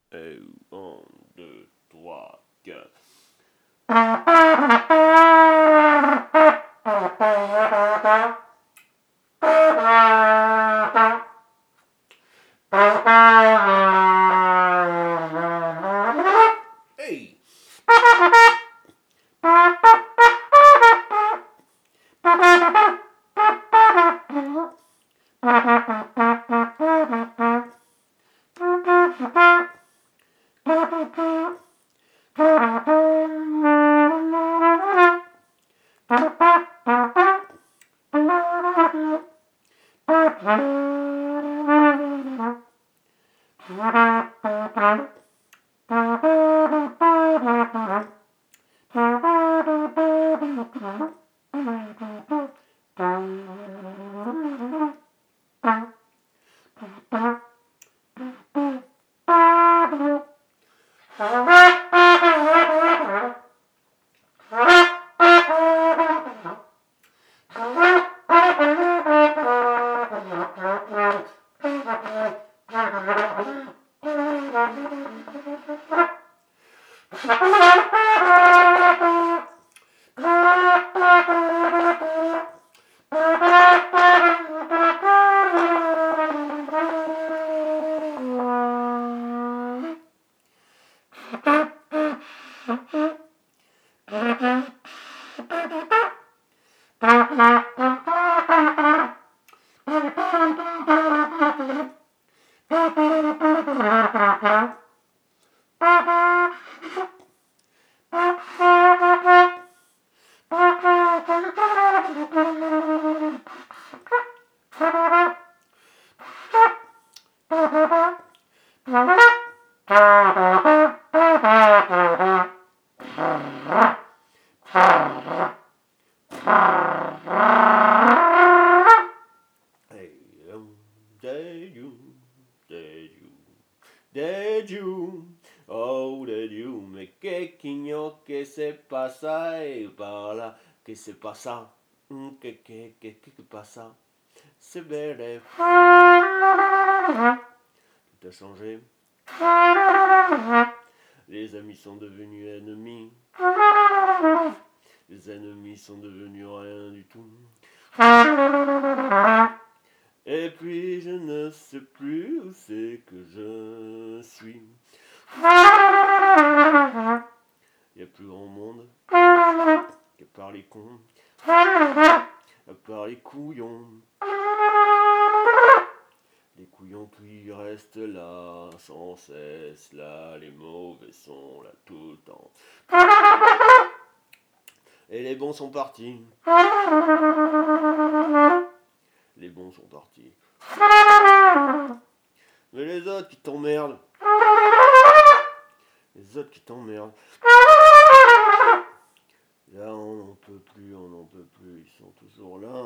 Et 1, 2, 3, 4. Hey! Did you, oh did you, mais que se pasa par là, que se pasa, que pasa, c'est vrai. Tout a changé, les amis sont devenus ennemis, les ennemis sont devenus rien du tout. Et puis je ne sais plus où c'est que je suis. Il n'y a plus grand monde, qu'à part les cons, à part les couillons. Les couillons qui restent là, sans cesse là, les mauvais sont là tout le temps. Et les bons sont partis. Les bons sont partis. Mais les autres qui t'emmerdent. Les autres qui t'emmerdent. Là, on n'en peut plus, ils sont toujours là.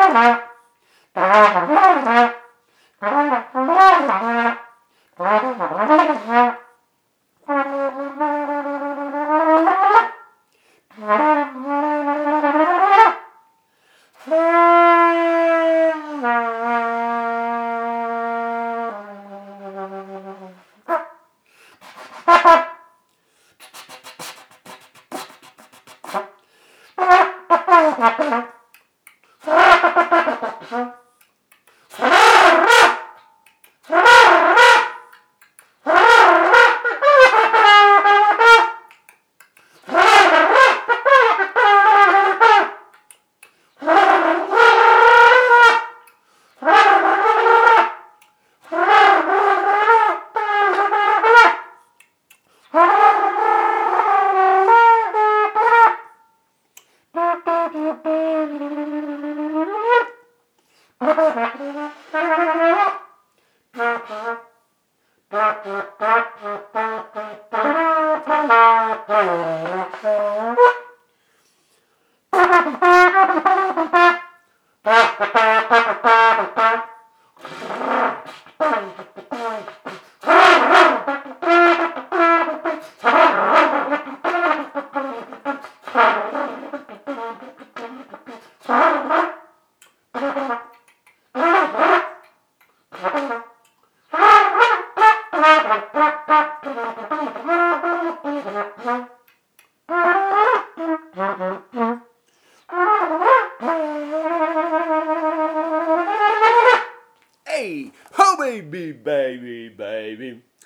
Hey, oh baby, baby, baby.